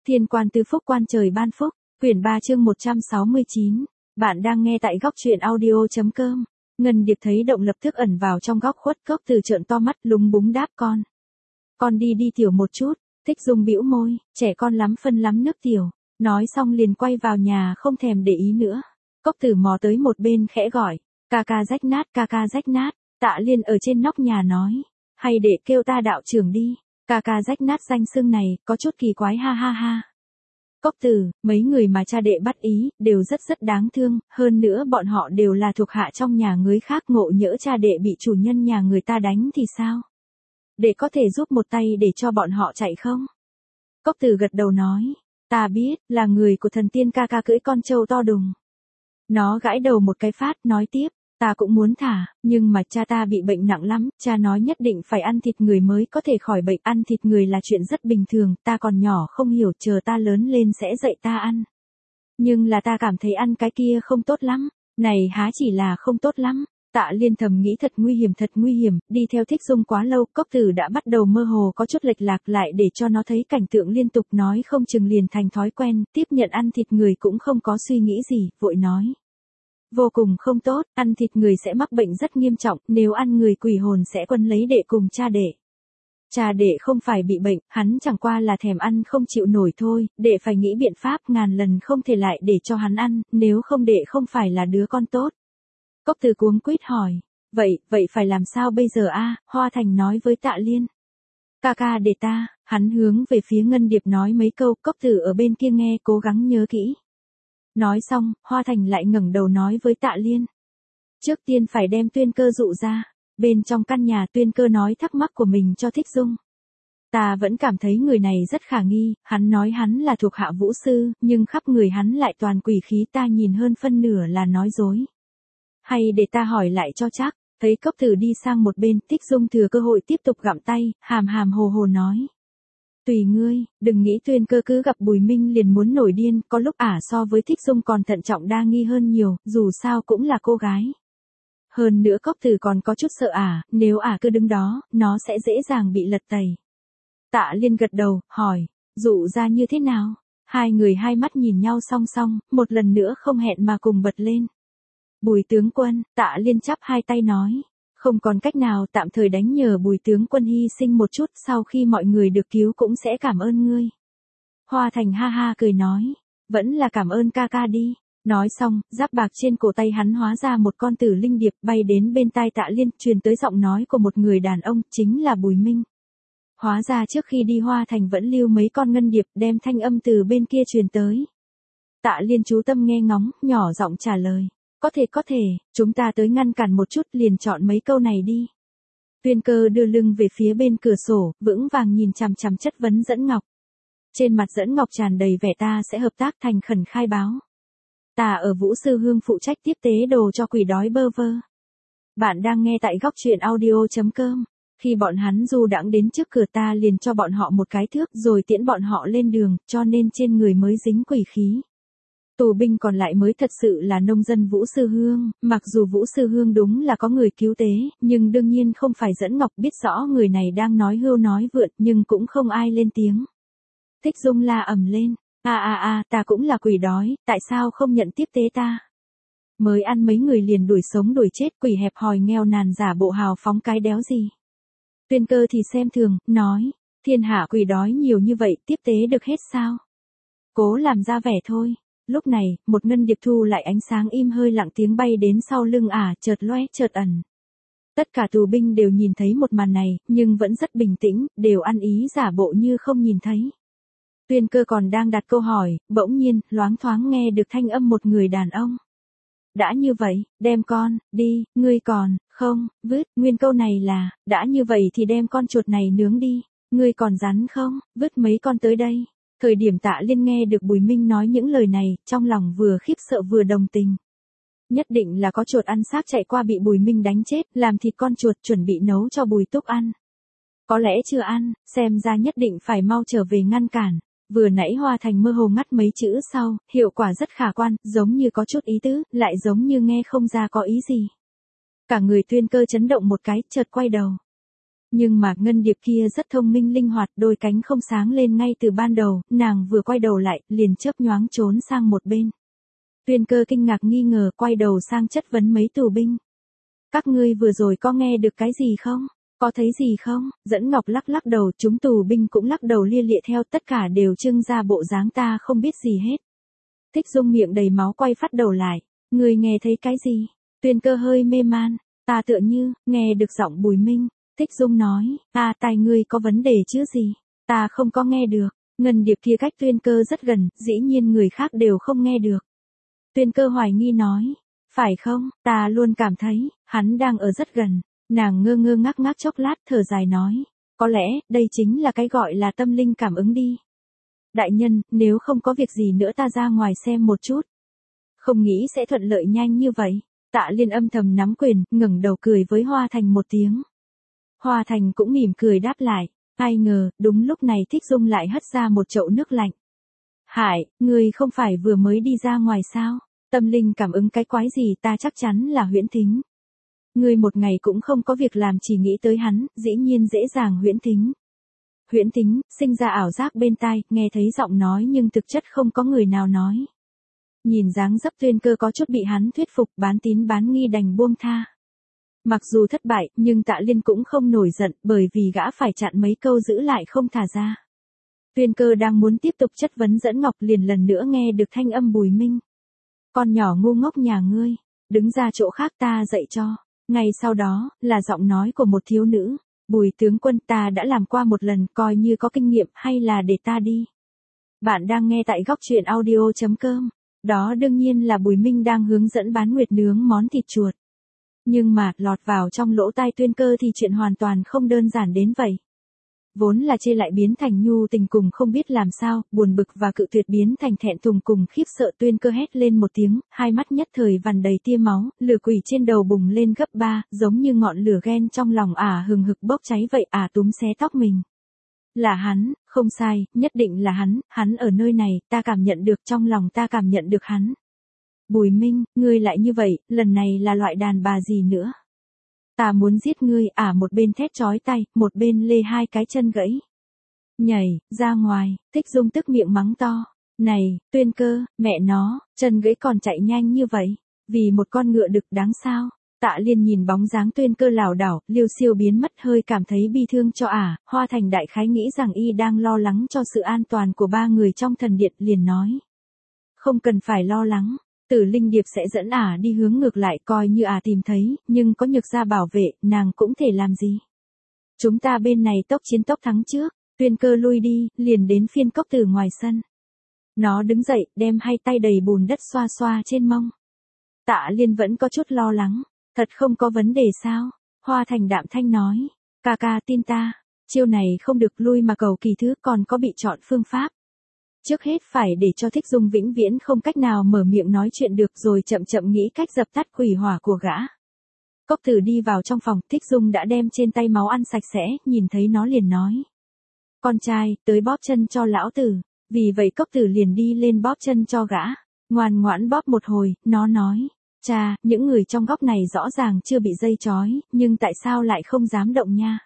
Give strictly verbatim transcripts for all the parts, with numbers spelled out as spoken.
Thiên quan tứ phúc quan trời ban phúc, quyển ba chương một trăm sáu mươi chín. Bạn đang nghe tại góc truyện audio.com. Ngân Điệp thấy Động lập tức ẩn vào trong góc khuất, Cốc Từ trợn to mắt lúng búng đáp con. Con đi đi tiểu một chút. Thích Dung bĩu môi, trẻ con lắm phân lắm nước tiểu. Nói xong liền quay vào nhà không thèm để ý nữa. Cốc Từ mò tới một bên khẽ gọi, ca ca rách nát, ca ca rách nát. Tạ Liên ở trên nóc nhà nói, hay để kêu ta đạo trưởng đi. Ca ca rách nát danh xưng này, có chút kỳ quái ha ha ha. Cốc Từ, mấy người mà cha đệ bắt ý, đều rất rất đáng thương, hơn nữa bọn họ đều là thuộc hạ trong nhà người khác, ngộ nhỡ cha đệ bị chủ nhân nhà người ta đánh thì sao? Đệ có thể giúp một tay để cho bọn họ chạy không? Cốc Từ gật đầu nói, ta biết, là người của thần tiên ca ca cưỡi con trâu to đùng. Nó gãi đầu một cái phát, nói tiếp. Ta cũng muốn thả, nhưng mà cha ta bị bệnh nặng lắm, cha nói nhất định phải ăn thịt người mới có thể khỏi bệnh, ăn thịt người là chuyện rất bình thường, ta còn nhỏ không hiểu, chờ ta lớn lên sẽ dạy ta ăn. Nhưng là ta cảm thấy ăn cái kia không tốt lắm, này há chỉ là không tốt lắm. Tạ Liên thầm nghĩ thật nguy hiểm, thật nguy hiểm, đi theo Thích Dung quá lâu, Cốc Từ đã bắt đầu mơ hồ có chút lệch lạc, lại để cho nó thấy cảnh tượng liên tục nói không chừng liền thành thói quen, tiếp nhận ăn thịt người cũng không có suy nghĩ gì, vội nói. Vô cùng không tốt, ăn thịt người sẽ mắc bệnh rất nghiêm trọng, nếu ăn người quỷ hồn sẽ quân lấy đệ cùng cha đệ. Cha đệ không phải bị bệnh, hắn chẳng qua là thèm ăn không chịu nổi thôi, đệ phải nghĩ biện pháp ngàn lần không thể lại để cho hắn ăn, nếu không đệ không phải là đứa con tốt. Cốc Từ cuống quýt hỏi, vậy, vậy phải làm sao bây giờ a? Hoa Thành nói với Tạ Liên. Ca ca để ta, hắn hướng về phía Ngân Điệp nói mấy câu, Cốc Từ ở bên kia nghe cố gắng nhớ kỹ. Nói xong, Hoa Thành lại ngẩng đầu nói với Tạ Liên. Trước tiên phải đem Tuyên Cơ dụ ra. Bên trong căn nhà Tuyên Cơ nói thắc mắc của mình cho Thích Dung. Ta vẫn cảm thấy người này rất khả nghi, hắn nói hắn là thuộc hạ vũ sư, nhưng khắp người hắn lại toàn quỷ khí, ta nhìn hơn phân nửa là nói dối. Hay để ta hỏi lại cho chắc, thấy Cốc Từ đi sang một bên, Thích Dung thừa cơ hội tiếp tục gặm tay, hàm hàm hồ hồ nói. Tùy ngươi, đừng nghĩ Tuyên Cơ cứ gặp Bùi Minh liền muốn nổi điên, có lúc ả so với Thích Dung còn thận trọng đa nghi hơn nhiều, dù sao cũng là cô gái. Hơn nữa Cốc Từ còn có chút sợ ả, nếu ả cứ đứng đó, nó sẽ dễ dàng bị lật tẩy. Tạ Liên gật đầu, hỏi, dụ ra như thế nào? Hai người hai mắt nhìn nhau song song, một lần nữa không hẹn mà cùng bật lên. Bùi tướng quân, Tạ Liên chắp hai tay nói. Không còn cách nào, tạm thời đánh nhờ Bùi tướng quân hy sinh một chút, sau khi mọi người được cứu cũng sẽ cảm ơn ngươi. Hoa Thành ha ha cười nói, vẫn là cảm ơn ca ca đi. Nói xong, giáp bạc trên cổ tay hắn hóa ra một con tử linh điệp bay đến bên tai Tạ Liên, truyền tới giọng nói của một người đàn ông, chính là Bùi Minh. Hóa ra trước khi đi Hoa Thành vẫn lưu mấy con ngân điệp, đem thanh âm từ bên kia truyền tới. Tạ Liên chú tâm nghe ngóng, nhỏ giọng trả lời. Có thể có thể, chúng ta tới ngăn cản một chút, liền chọn mấy câu này đi. Tuyên Cơ đưa lưng về phía bên cửa sổ, vững vàng nhìn chằm chằm chất vấn Dẫn Ngọc. Trên mặt Dẫn Ngọc tràn đầy vẻ ta sẽ hợp tác, thành khẩn khai báo. Ta ở Vũ Sư Hương phụ trách tiếp tế đồ cho quỷ đói bơ vơ. Bạn đang nghe tại góc truyện audio.com. Khi bọn hắn du đãng đến trước cửa ta liền cho bọn họ một cái thước rồi tiễn bọn họ lên đường, cho nên trên người mới dính quỷ khí. Tù binh còn lại mới thật sự là nông dân Vũ Sư Hương, mặc dù Vũ Sư Hương đúng là có người cứu tế, nhưng đương nhiên không phải Dẫn Ngọc, biết rõ người này đang nói hưu nói vượn, nhưng cũng không ai lên tiếng. Thích Dung la ầm lên, a a a, ta cũng là quỷ đói, tại sao không nhận tiếp tế ta? Mới ăn mấy người liền đuổi sống đuổi chết, quỷ hẹp hòi nghèo nàn giả bộ hào phóng cái đéo gì. Tuyên Cơ thì xem thường, nói, thiên hạ quỷ đói nhiều như vậy, tiếp tế được hết sao? Cố làm ra vẻ thôi. Lúc này, một ngân điệp thu lại ánh sáng im hơi lặng tiếng bay đến sau lưng ả, chợt loe chợt ẩn. Tất cả tù binh đều nhìn thấy một màn này, nhưng vẫn rất bình tĩnh, đều ăn ý giả bộ như không nhìn thấy. Tuyên Cơ còn đang đặt câu hỏi, bỗng nhiên, loáng thoáng nghe được thanh âm một người đàn ông. Đã như vậy, đem con, đi, ngươi còn, không, vứt, nguyên câu này là, đã như vậy thì đem con chuột này nướng đi, ngươi còn rắn không, vứt mấy con tới đây. Thời điểm Tạ Liên nghe được Bùi Minh nói những lời này, trong lòng vừa khiếp sợ vừa đồng tình. Nhất định là có chuột ăn xác chạy qua bị Bùi Minh đánh chết, làm thịt con chuột chuẩn bị nấu cho Bùi Túc ăn. Có lẽ chưa ăn, xem ra nhất định phải mau trở về ngăn cản. Vừa nãy Hoa Thành mơ hồ ngắt mấy chữ sau, hiệu quả rất khả quan, giống như có chút ý tứ, lại giống như nghe không ra có ý gì. Cả người Tuyên Cơ chấn động một cái, chợt quay đầu. Nhưng mà Ngân Điệp kia rất thông minh linh hoạt, đôi cánh không sáng lên ngay từ ban đầu, nàng vừa quay đầu lại, liền chớp nhoáng trốn sang một bên. Tuyên Cơ kinh ngạc nghi ngờ, quay đầu sang chất vấn mấy tù binh. Các ngươi vừa rồi có nghe được cái gì không? Có thấy gì không? Dẫn Ngọc lắc lắc đầu, chúng tù binh cũng lắc đầu lia lịa theo, tất cả đều trưng ra bộ dáng ta không biết gì hết. Thích Dung miệng đầy máu quay phát đầu lại. Ngươi nghe thấy cái gì? Tuyên Cơ hơi mê man. Ta tựa như, nghe được giọng Bùi Minh. Thích Dung nói, ta tai ngươi có vấn đề chứ gì? Ta không có nghe được. Ngân Điệp kia cách Tuyên Cơ rất gần, dĩ nhiên người khác đều không nghe được. Tuyên Cơ hoài nghi nói, phải không, ta luôn cảm thấy, hắn đang ở rất gần. Nàng ngơ ngơ ngác ngác chốc lát thở dài nói, có lẽ, đây chính là cái gọi là tâm linh cảm ứng đi. Đại nhân, nếu không có việc gì nữa ta ra ngoài xem một chút. Không nghĩ sẽ thuận lợi nhanh như vậy. Tạ Liên âm thầm nắm quyền, ngẩng đầu cười với Hoa Thành một tiếng. Hoa Thành cũng mỉm cười đáp lại, ai ngờ, đúng lúc này Thích Dung lại hất ra một chậu nước lạnh. Hải, ngươi không phải vừa mới đi ra ngoài sao? Tâm linh cảm ứng cái quái gì, ta chắc chắn là huyễn thính. Ngươi một ngày cũng không có việc làm chỉ nghĩ tới hắn, dĩ nhiên dễ dàng huyễn thính. Huyễn thính, sinh ra ảo giác bên tai, nghe thấy giọng nói nhưng thực chất không có người nào nói. Nhìn dáng dấp Tuyên Cơ có chút bị hắn thuyết phục, bán tín bán nghi đành buông tha. Mặc dù thất bại, nhưng Tạ Liên cũng không nổi giận, bởi vì gã phải chặn mấy câu giữ lại không thả ra. Tuyên Cơ đang muốn tiếp tục chất vấn Dẫn Ngọc liền lần nữa nghe được thanh âm Bùi Minh. Con nhỏ ngu ngốc nhà ngươi, đứng ra chỗ khác ta dạy cho. Ngay sau đó, là giọng nói của một thiếu nữ. Bùi tướng quân, ta đã làm qua một lần, coi như có kinh nghiệm, hay là để ta đi. Bạn đang nghe tại góc truyện audio chấm com. Đó đương nhiên là Bùi Minh đang hướng dẫn bán nguyệt nướng món thịt chuột. Nhưng mà, lọt vào trong lỗ tai Tuyên Cơ thì chuyện hoàn toàn không đơn giản đến vậy. Vốn là chê lại biến thành nhu tình cùng không biết làm sao, buồn bực và cự tuyệt biến thành thẹn thùng cùng khiếp sợ. Tuyên Cơ hét lên một tiếng, hai mắt nhất thời vằn đầy tia máu, lửa quỷ trên đầu bùng lên gấp ba, giống như ngọn lửa ghen trong lòng ả hừng hực bốc cháy vậy, ả túm xé tóc mình. Là hắn, không sai, nhất định là hắn, hắn ở nơi này, ta cảm nhận được, trong lòng ta cảm nhận được hắn. Bùi Minh, ngươi lại như vậy, lần này là loại đàn bà gì nữa? Ta muốn giết ngươi, ả à, một bên thét chói tay, một bên lê hai cái chân gãy. Nhảy, ra ngoài, Thích Dung tức miệng mắng to. Này, Tuyên Cơ, mẹ nó, chân gãy còn chạy nhanh như vậy. Vì một con ngựa đực đáng sao? Tạ Liên nhìn bóng dáng Tuyên Cơ lảo đảo, liêu siêu biến mất hơi cảm thấy bi thương cho ả. À. Hoa Thành đại khái nghĩ rằng y đang lo lắng cho sự an toàn của ba người trong thần điện liền nói. Không cần phải lo lắng. Tử Linh Điệp sẽ dẫn ả à đi hướng ngược lại coi như ả à tìm thấy, nhưng có Nhược Gia bảo vệ, nàng cũng thể làm gì. Chúng ta bên này tốc chiến tốc thắng trước, Tuyên Cơ lui đi, liền đến phiên Cốc Tử ngoài sân. Nó đứng dậy, đem hai tay đầy bùn đất xoa xoa trên mông. Tạ Liên vẫn có chút lo lắng, thật không có vấn đề sao? Hoa Thành đạm thanh nói, ca ca tin ta, chiêu này không được lui mà cầu kỳ thứ còn có bị chọn phương pháp. Trước hết phải để cho Thích Dung vĩnh viễn không cách nào mở miệng nói chuyện được rồi chậm chậm nghĩ cách dập tắt quỷ hỏa của gã. Cốc Tử đi vào trong phòng, Thích Dung đã đem trên tay máu ăn sạch sẽ, nhìn thấy nó liền nói. Con trai, tới bóp chân cho lão tử. Vì vậy Cốc Tử liền đi lên bóp chân cho gã. Ngoan ngoãn bóp một hồi, nó nói. Cha, những người trong góc này rõ ràng chưa bị dây trói, nhưng tại sao lại không dám động nha?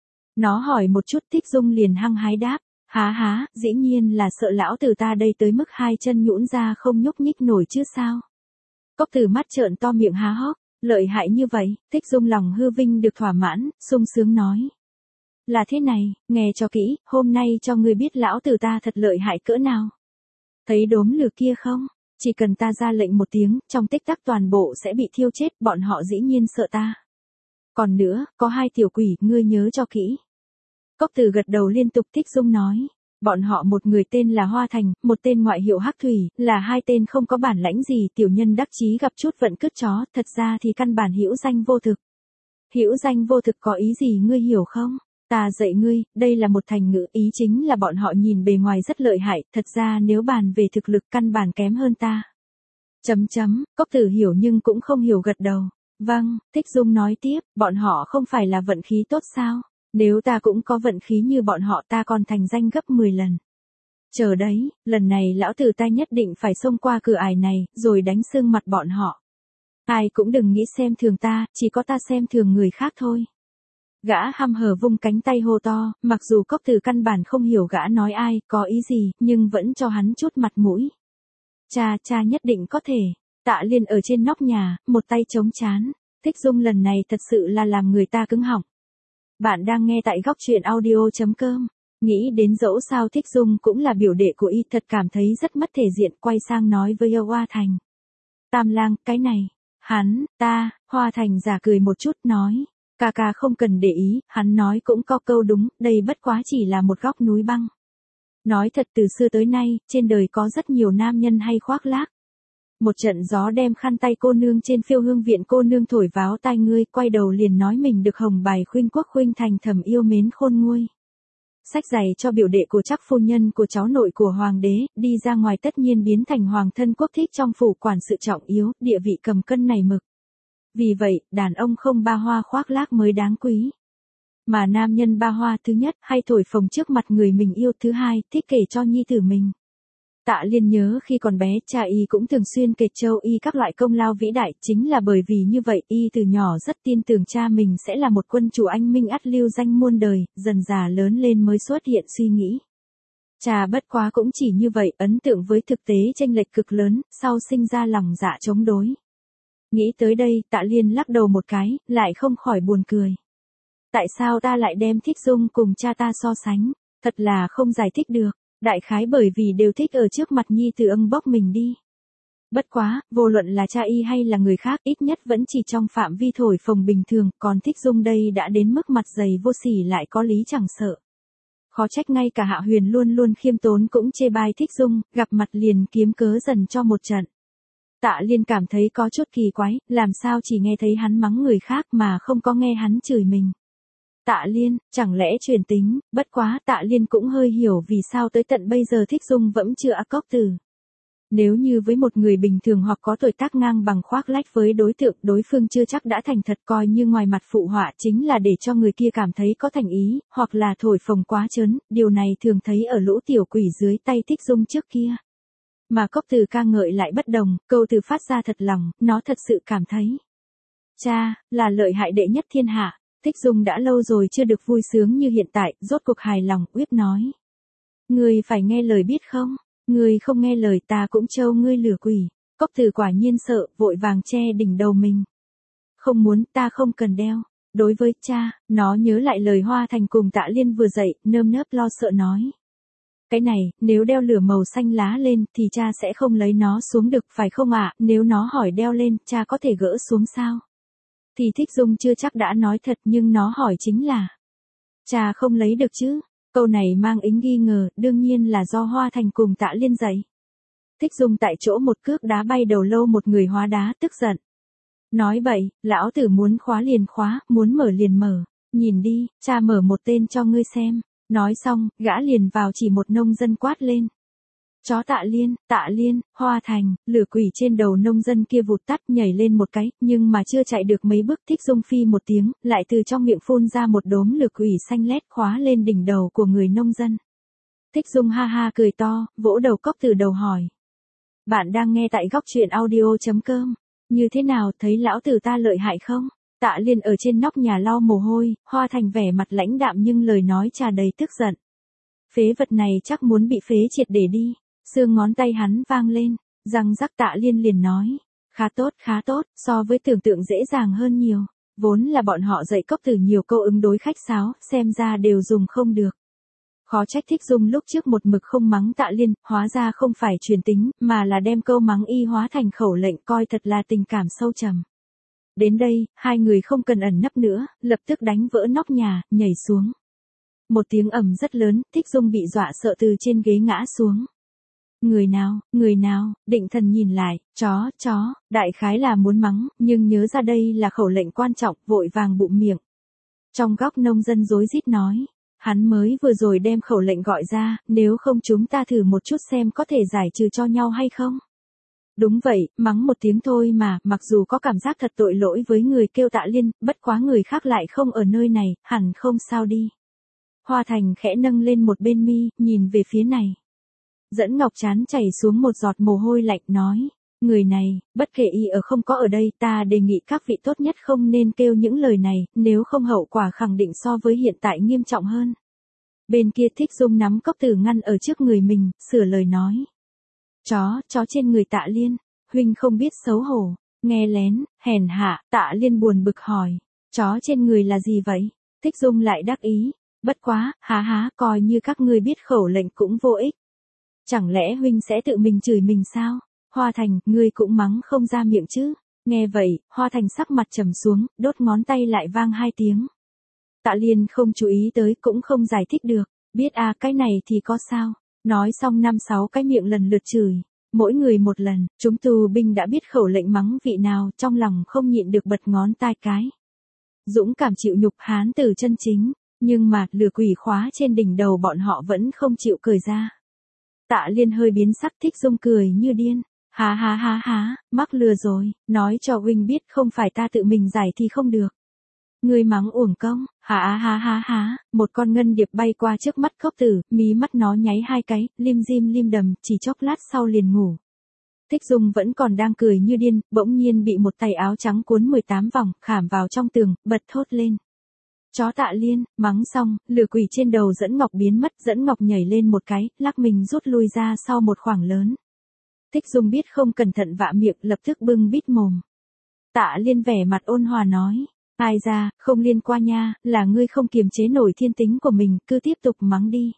Nó hỏi một chút Thích Dung liền hăng hái đáp. Há há, dĩ nhiên là sợ lão tử ta đây tới mức hai chân nhũn ra không nhúc nhích nổi chứ sao. Cốc Tử mắt trợn to miệng há hốc, lợi hại như vậy, Thích Dung lòng hư vinh được thỏa mãn, sung sướng nói. Là thế này, nghe cho kỹ, hôm nay cho ngươi biết lão tử ta thật lợi hại cỡ nào. Thấy đốm lửa kia không? Chỉ cần ta ra lệnh một tiếng, trong tích tắc toàn bộ sẽ bị thiêu chết, bọn họ dĩ nhiên sợ ta. Còn nữa, có hai tiểu quỷ, ngươi nhớ cho kỹ. Cốc Tử gật đầu liên tục. Thích Dung nói. Bọn họ một người tên là Hoa Thành, một tên ngoại hiệu Hắc Thủy, là hai tên không có bản lãnh gì, tiểu nhân đắc chí gặp chút vận cứt chó, thật ra thì căn bản hữu danh vô thực. Hữu danh vô thực có ý gì ngươi hiểu không? Ta dạy ngươi, đây là một thành ngữ, ý chính là bọn họ nhìn bề ngoài rất lợi hại, thật ra nếu bàn về thực lực căn bản kém hơn ta. Chấm chấm, Cốc Tử hiểu nhưng cũng không hiểu gật đầu. Vâng, Thích Dung nói tiếp, bọn họ không phải là vận khí tốt sao? Nếu ta cũng có vận khí như bọn họ ta còn thành danh gấp mười lần. Chờ đấy, lần này lão tử ta nhất định phải xông qua cửa ải này, rồi đánh sưng mặt bọn họ. Ai cũng đừng nghĩ xem thường ta, chỉ có ta xem thường người khác thôi. Gã hăm hở vung cánh tay hô to, mặc dù Cốc Tử căn bản không hiểu gã nói ai, có ý gì, nhưng vẫn cho hắn chút mặt mũi. Cha, cha nhất định có thể. Tạ Liên ở trên nóc nhà, một tay chống trán. Thích Dung lần này thật sự là làm người ta cứng họng. Bạn đang nghe tại góc truyện audio.com. Nghĩ đến dẫu sao Thích Dung cũng là biểu đệ của y, thật cảm thấy rất mất thể diện, quay sang nói với Hoa Thành. Tam lang, cái này, hắn, ta, Hoa Thành giả cười một chút nói. Ca ca không cần để ý, hắn nói cũng có câu đúng, đây bất quá chỉ là một góc núi băng. Nói thật từ xưa tới nay, trên đời có rất nhiều nam nhân hay khoác lác. Một trận gió đem khăn tay cô nương trên phiêu hương viện cô nương thổi váo tai ngươi, quay đầu liền nói mình được hồng bài khuynh quốc khuynh thành thầm yêu mến khôn nguôi. Sách giày cho biểu đệ của chắc phu nhân của cháu nội của hoàng đế, đi ra ngoài tất nhiên biến thành hoàng thân quốc thích trong phủ quản sự trọng yếu, địa vị cầm cân này mực. Vì vậy, đàn ông không ba hoa khoác lác mới đáng quý. Mà nam nhân ba hoa thứ nhất, hay thổi phồng trước mặt người mình yêu, thứ hai, thích kể cho nhi tử mình. Tạ Liên nhớ khi còn bé, cha y cũng thường xuyên kể châu y các loại công lao vĩ đại, chính là bởi vì như vậy, y từ nhỏ rất tin tưởng cha mình sẽ là một quân chủ anh minh ắt lưu danh muôn đời, dần già lớn lên mới xuất hiện suy nghĩ. Cha bất quá cũng chỉ như vậy, ấn tượng với thực tế chênh lệch cực lớn, sau sinh ra lòng dạ chống đối. Nghĩ tới đây, Tạ Liên lắc đầu một cái, lại không khỏi buồn cười. Tại sao ta lại đem Thích Dung cùng cha ta so sánh? Thật là không giải thích được. Đại khái bởi vì đều thích ở trước mặt nhi tử âng bốc mình đi. Bất quá, vô luận là cha y hay là người khác, ít nhất vẫn chỉ trong phạm vi thổi phồng bình thường, còn Thích Dung đây đã đến mức mặt dày vô sỉ lại có lý chẳng sợ. Khó trách ngay cả Hạ Huyền luôn luôn khiêm tốn cũng chê bai Thích Dung, gặp mặt liền kiếm cớ dần cho một trận. Tạ Liên cảm thấy có chút kỳ quái, làm sao chỉ nghe thấy hắn mắng người khác mà không có nghe hắn chửi mình. Tạ Liên, chẳng lẽ truyền tính, bất quá Tạ Liên cũng hơi hiểu vì sao tới tận bây giờ Thích Dung vẫn chưa ác Cốc Tử. Nếu như với một người bình thường hoặc có tuổi tác ngang bằng khoác lách với đối tượng, đối phương chưa chắc đã thành thật, coi như ngoài mặt phụ họa chính là để cho người kia cảm thấy có thành ý, hoặc là thổi phồng quá trớn, điều này thường thấy ở lũ tiểu quỷ dưới tay Thích Dung trước kia. Mà Cốc Tử ca ngợi lại bất đồng, câu từ phát ra thật lòng, nó thật sự cảm thấy. Cha, là lợi hại đệ nhất thiên hạ. Thích Dung đã lâu rồi chưa được vui sướng như hiện tại, rốt cuộc hài lòng, Uyếp nói. Ngươi phải nghe lời biết không? Ngươi không nghe lời ta cũng trâu ngươi lửa quỷ. Cốc Tử quả nhiên sợ, vội vàng che đỉnh đầu mình. Không muốn, ta không cần đeo. Đối với cha, nó nhớ lại lời Hoa Thành cùng Tạ Liên vừa dạy, nơm nớp lo sợ nói. Cái này, nếu đeo lửa màu xanh lá lên, thì cha sẽ không lấy nó xuống được, phải không ạ? Nếu nó hỏi đeo lên, cha có thể gỡ xuống sao? Thì Thích Dung chưa chắc đã nói thật, nhưng nó hỏi chính là. Cha không lấy được chứ? Câu này mang ý nghi ngờ, đương nhiên là do Hoa Thành cùng Tạ Liên dạy. Thích Dung tại chỗ một cước đá bay đầu lâu một người hóa đá, tức giận. Nói bậy, lão tử muốn khóa liền khóa, muốn mở liền mở. Nhìn đi, cha mở một tên cho ngươi xem. Nói xong, gã liền vào chỉ một nông dân quát lên. Chó Tạ Liên, Tạ Liên, Hoa Thành, lửa quỷ trên đầu nông dân kia vụt tắt nhảy lên một cái, nhưng mà chưa chạy được mấy bước Thích Dung phi một tiếng, lại từ trong miệng phun ra một đốm lửa quỷ xanh lét khóa lên đỉnh đầu của người nông dân. Thích Dung ha ha cười to, vỗ đầu Cốc Tử đầu hỏi. Bạn đang nghe tại góc truyện audio.com. Như thế nào, thấy lão tử ta lợi hại không? Tạ Liên ở trên nóc nhà lau mồ hôi, Hoa Thành vẻ mặt lãnh đạm nhưng lời nói trà đầy tức giận. Phế vật này chắc muốn bị phế triệt để đi. Xương ngón tay hắn vang lên, răng rắc. Tạ Liên liền nói. Khá tốt, khá tốt, so với tưởng tượng dễ dàng hơn nhiều. Vốn là bọn họ dạy Cốc Tử nhiều câu ứng đối khách sáo, xem ra đều dùng không được. Khó trách Thích Dung lúc trước một mực không mắng Tạ Liên, hóa ra không phải truyền tính, mà là đem câu mắng y hóa thành khẩu lệnh, coi thật là tình cảm sâu trầm. Đến đây, hai người không cần ẩn nấp nữa, lập tức đánh vỡ nóc nhà, nhảy xuống. Một tiếng ầm rất lớn, Thích Dung bị dọa sợ từ trên ghế ngã xuống. Người nào, người nào, định thần nhìn lại, chó, chó, đại khái là muốn mắng, nhưng nhớ ra đây là khẩu lệnh quan trọng, vội vàng bụm miệng. Trong góc nông dân rối rít nói, hắn mới vừa rồi đem khẩu lệnh gọi ra, nếu không chúng ta thử một chút xem có thể giải trừ cho nhau hay không. Đúng vậy, mắng một tiếng thôi mà, mặc dù có cảm giác thật tội lỗi với người kêu Tạ Liên, bất quá người khác lại không ở nơi này, hẳn không sao đi. Hoa Thành khẽ nâng lên một bên mi, nhìn về phía này. Dẫn Ngọc chán chảy xuống một giọt mồ hôi lạnh nói, Người này, bất kể y ở không có ở đây, ta đề nghị các vị tốt nhất không nên kêu những lời này, nếu không hậu quả khẳng định so với hiện tại nghiêm trọng hơn. Bên kia Thích Dung nắm cốc tử ngăn ở trước người mình, sửa lời nói. Chó, chó trên người Tạ Liên, huynh không biết xấu hổ, nghe lén, hèn hạ, Tạ Liên buồn bực hỏi. Chó trên người là gì vậy? Thích Dung lại đắc ý. Bất quá, há há, coi như các ngươi biết khẩu lệnh cũng vô ích. Chẳng lẽ huynh sẽ tự mình chửi mình sao? Hoa Thành, ngươi cũng mắng không ra miệng chứ? Nghe vậy, Hoa Thành sắc mặt trầm xuống, đốt ngón tay lại vang hai tiếng. Tạ Liên không chú ý tới cũng không giải thích được, biết à cái này thì có sao? Nói xong năm sáu cái miệng lần lượt chửi, mỗi người một lần, chúng tù binh đã biết khẩu lệnh mắng vị nào, trong lòng không nhịn được bật ngón tai cái. Dũng cảm chịu nhục hán tử chân chính, nhưng mà lửa quỷ khóa trên đỉnh đầu bọn họ vẫn không chịu cười ra. Tạ Liên hơi biến sắc, Thích Dung cười như điên. Há há há há, mắc lừa rồi, nói cho huynh biết không phải ta tự mình giải thì không được. Ngươi mắng uổng công, há há há há, một con ngân điệp bay qua trước mắt cốc tử, mí mắt nó nháy hai cái, lim dim lim đầm, chỉ chốc lát sau liền ngủ. Thích Dung vẫn còn đang cười như điên, bỗng nhiên bị một tay áo trắng cuốn mười tám vòng, khảm vào trong tường, bật thốt lên. Chó Tạ Liên, mắng xong, lửa quỷ trên đầu Dẫn Ngọc biến mất, Dẫn Ngọc nhảy lên một cái, lắc mình rút lui ra sau một khoảng lớn. Thích Dung biết không cẩn thận vạ miệng, lập tức bưng bít mồm. Tạ Liên vẻ mặt ôn hòa nói, ai ra, không liên qua nha, là ngươi không kiềm chế nổi thiên tính của mình, cứ tiếp tục mắng đi.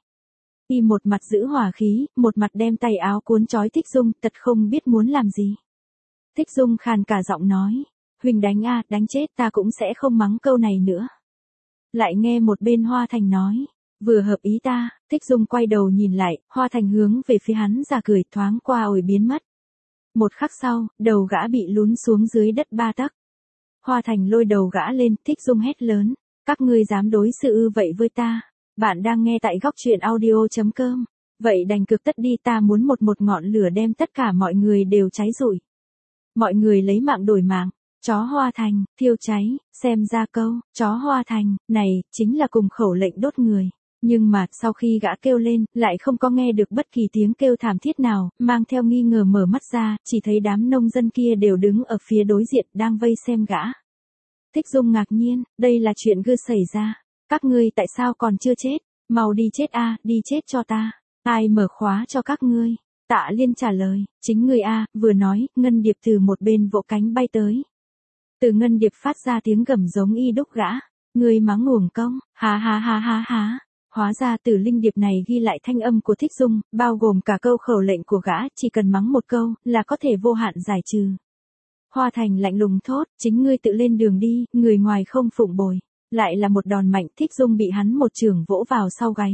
Y một mặt giữ hỏa khí, một mặt đem tay áo cuốn trói Thích Dung, thật không biết muốn làm gì. Thích Dung khàn cả giọng nói, huynh đánh a, đánh chết ta cũng sẽ không mắng câu này nữa. Lại nghe một bên Hoa Thành nói, vừa hợp ý ta. Thích Dung quay đầu nhìn lại, Hoa Thành hướng về phía hắn ra cười, thoáng qua ồi biến mất. Một khắc sau, đầu gã bị lún xuống dưới đất ba tấc. Hoa Thành lôi đầu gã lên, Thích Dung hét lớn, các ngươi dám đối xử ư vậy với ta? Bạn đang nghe tại góc truyện audio chấm com. Vậy đành cực tất đi, ta muốn một một ngọn lửa đem tất cả mọi người đều cháy rụi. Mọi người lấy mạng đổi mạng. Chó Hoa Thành, thiêu cháy, xem ra câu, chó Hoa Thành, này, chính là cùng khẩu lệnh đốt người. Nhưng mà, sau khi gã kêu lên, lại không có nghe được bất kỳ tiếng kêu thảm thiết nào, mang theo nghi ngờ mở mắt ra, chỉ thấy đám nông dân kia đều đứng ở phía đối diện, đang vây xem gã. Thích Dung ngạc nhiên, đây là chuyện gư xảy ra. Các ngươi tại sao còn chưa chết? Mau đi chết a, đi chết cho ta. Ai mở khóa cho các ngươi? Tạ Liên trả lời, chính ngươi a, vừa nói, ngân điệp từ một bên vỗ cánh bay tới. Từ ngân điệp phát ra tiếng gầm giống y đúc gã. Ngươi mắng uổng công, ha ha ha ha ha. Hóa ra từ linh điệp này ghi lại thanh âm của Thích Dung, bao gồm cả câu khẩu lệnh của gã, chỉ cần mắng một câu, là có thể vô hạn giải trừ. Hoa Thành lạnh lùng thốt, chính ngươi tự lên đường đi, người ngoài không phụng bồi. Lại là một đòn mạnh, Thích Dung bị hắn một chưởng vỗ vào sau gáy.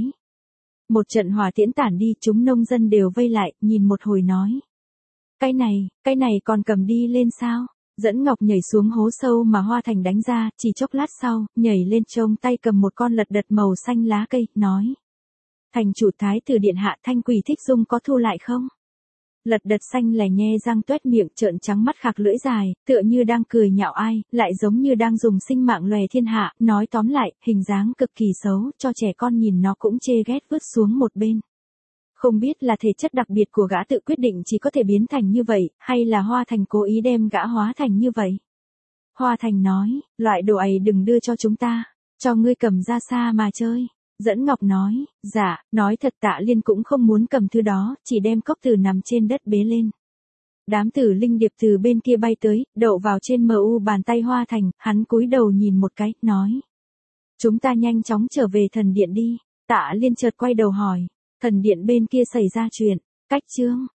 Một trận hỏa tiễn tản đi, chúng nông dân đều vây lại, nhìn một hồi nói. Cái này, cái này còn cầm đi lên sao? Dẫn Ngọc nhảy xuống hố sâu mà Hoa Thành đánh ra, chỉ chốc lát sau, nhảy lên trông tay cầm một con lật đật màu xanh lá cây, nói. Thành chủ thái tử điện hạ, Thanh Quỳ Thích Dung có thu lại không? Lật đật xanh lè nhe răng tuét miệng, trợn trắng mắt khạc lưỡi dài, tựa như đang cười nhạo ai, lại giống như đang dùng sinh mạng lòe thiên hạ, nói tóm lại, hình dáng cực kỳ xấu, cho trẻ con nhìn nó cũng chê ghét vứt xuống một bên. Không biết là thể chất đặc biệt của gã tự quyết định chỉ có thể biến thành như vậy, hay là Hoa Thành cố ý đem gã hóa thành như vậy. Hoa Thành nói, loại đồ ấy đừng đưa cho chúng ta, cho ngươi cầm ra xa mà chơi. Dẫn Ngọc nói, dạ, nói thật Tạ Liên cũng không muốn cầm thứ đó, chỉ đem cốc tử nằm trên đất bế lên. Đám tử linh điệp từ bên kia bay tới, đậu vào trên mờ u bàn tay Hoa Thành, hắn cúi đầu nhìn một cái, nói. Chúng ta nhanh chóng trở về thần điện đi. Tạ Liên chợt quay đầu hỏi, thần điện bên kia xảy ra chuyện, cách chương,